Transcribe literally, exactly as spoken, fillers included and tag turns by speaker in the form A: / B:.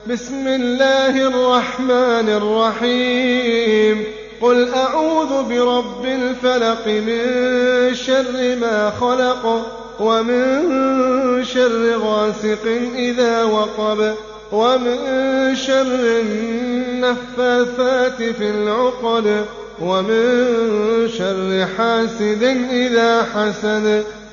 A: بسم الله الرحمن الرحيم قل أعوذ برب الفلق من شر ما خلق ومن شر غاسق إذا وقب ومن شر النفاثات في العقد ومن شر حاسد إذا حسد